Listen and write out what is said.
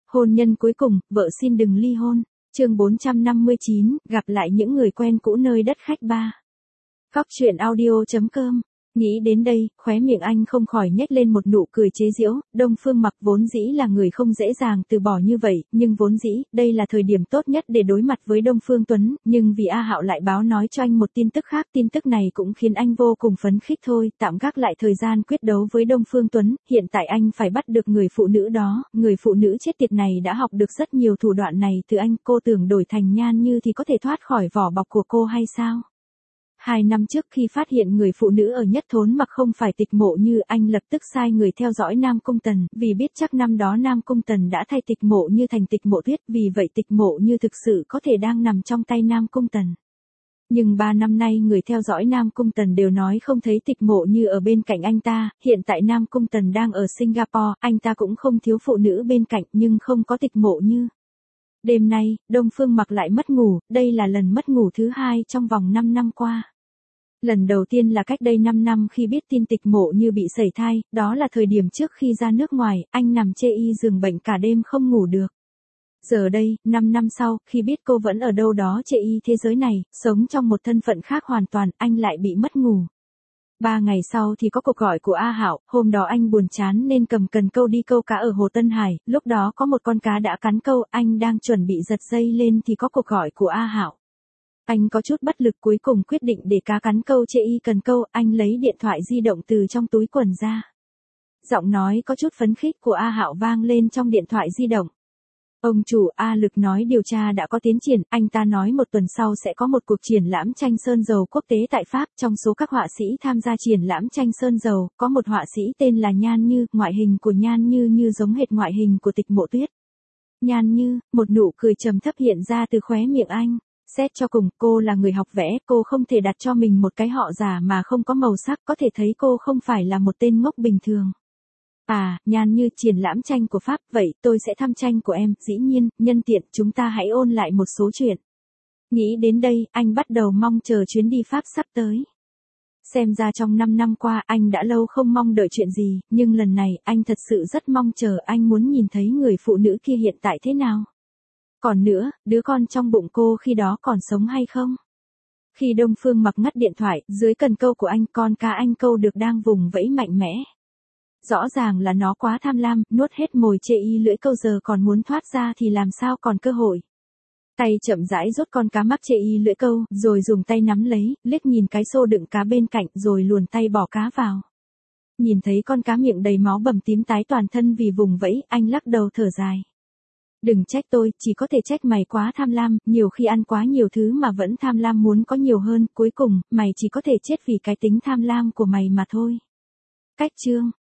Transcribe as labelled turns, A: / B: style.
A: Hôn nhân cuối cùng, vợ xin đừng ly hôn. Chương 459, gặp lại những người quen cũ nơi đất khách ba. Góc truyện audio.com. Nghĩ đến đây, khóe miệng anh không khỏi nhếch lên một nụ cười chế giễu. Đông Phương Mặc vốn dĩ là người không dễ dàng từ bỏ như vậy, nhưng vốn dĩ, đây là thời điểm tốt nhất để đối mặt với Đông Phương Tuấn, nhưng vì A Hạo lại báo nói cho anh một tin tức khác, tin tức này cũng khiến anh vô cùng phấn khích thôi, tạm gác lại thời gian quyết đấu với Đông Phương Tuấn, hiện tại anh phải bắt được người phụ nữ đó, người phụ nữ chết tiệt này đã học được rất nhiều thủ đoạn này từ anh, cô tưởng đổi thành Nhan Như thì có thể thoát khỏi vỏ bọc của cô hay sao? 2 năm trước khi phát hiện người phụ nữ ở Nhất Thốn Mặc không phải Tịch Mộ Như, anh lập tức sai người theo dõi Nam Cung Tần, vì biết chắc năm đó Nam Cung Tần đã thay Tịch Mộ Như thành Tịch Mộ Tuyết, vì vậy Tịch Mộ Như thực sự có thể đang nằm trong tay Nam Cung Tần. Nhưng 3 năm nay người theo dõi Nam Cung Tần đều nói không thấy Tịch Mộ Như ở bên cạnh anh ta, hiện tại Nam Cung Tần đang ở Singapore, anh ta cũng không thiếu phụ nữ bên cạnh nhưng không có Tịch Mộ Như. Đêm nay, Đông Phương Mặc lại mất ngủ, đây là lần mất ngủ thứ 2 trong vòng 5 năm qua. Lần đầu tiên là cách đây 5 năm khi biết tin Tịch Mộ Như bị sẩy thai, đó là thời điểm trước khi ra nước ngoài, anh nằm chê y giường bệnh cả đêm không ngủ được. Giờ đây, 5 năm sau, khi biết cô vẫn ở đâu đó chê y thế giới này, sống trong một thân phận khác hoàn toàn, anh lại bị mất ngủ. 3 ngày sau thì có cuộc gọi của A Hạo, hôm đó anh buồn chán nên cầm cần câu đi câu cá ở Hồ Tân Hải, lúc đó có một con cá đã cắn câu, anh đang chuẩn bị giật dây lên thì có cuộc gọi của A Hạo. Anh có chút bất lực cuối cùng quyết định để cá cắn câu chê y cần câu, anh lấy điện thoại di động từ trong túi quần ra. Giọng nói có chút phấn khích của A Hạo vang lên trong điện thoại di động. Ông chủ A Lực nói điều tra đã có tiến triển, anh ta nói một tuần sau sẽ có một cuộc triển lãm tranh sơn dầu quốc tế tại Pháp, trong số các họa sĩ tham gia triển lãm tranh sơn dầu, có một họa sĩ tên là Nhan Như, ngoại hình của Nhan Như giống hệt ngoại hình của Tịch Mộ Tuyết. Nhan Như, một nụ cười trầm thấp hiện ra từ khóe miệng anh. Xét cho cùng, cô là người học vẽ, cô không thể đặt cho mình một cái họ giả mà không có màu sắc, có thể thấy cô không phải là một tên ngốc bình thường. À, Nhan Như, triển lãm tranh của Pháp, vậy tôi sẽ thăm tranh của em, dĩ nhiên, nhân tiện, chúng ta hãy ôn lại một số chuyện. Nghĩ đến đây, anh bắt đầu mong chờ chuyến đi Pháp sắp tới. Xem ra trong 5 năm qua, anh đã lâu không mong đợi chuyện gì, nhưng lần này, anh thật sự rất mong chờ, anh muốn nhìn thấy người phụ nữ kia hiện tại thế nào. Còn nữa, đứa con trong bụng cô khi đó còn sống hay không? Khi Đông Phương Mặc ngắt điện thoại, dưới cần câu của anh, con cá anh câu được đang vùng vẫy mạnh mẽ. Rõ ràng là nó quá tham lam, nuốt hết mồi chê y lưỡi câu, giờ còn muốn thoát ra thì làm sao còn cơ hội. Tay chậm rãi rút con cá mắc chê y lưỡi câu, rồi dùng tay nắm lấy, liếc nhìn cái xô đựng cá bên cạnh rồi luồn tay bỏ cá vào. Nhìn thấy con cá miệng đầy máu bầm tím tái toàn thân vì vùng vẫy, anh lắc đầu thở dài. Đừng trách tôi, chỉ có thể trách mày quá tham lam, nhiều khi ăn quá nhiều thứ mà vẫn tham lam muốn có nhiều hơn, cuối cùng, mày chỉ có thể chết vì cái tính tham lam của mày mà thôi. Cách chương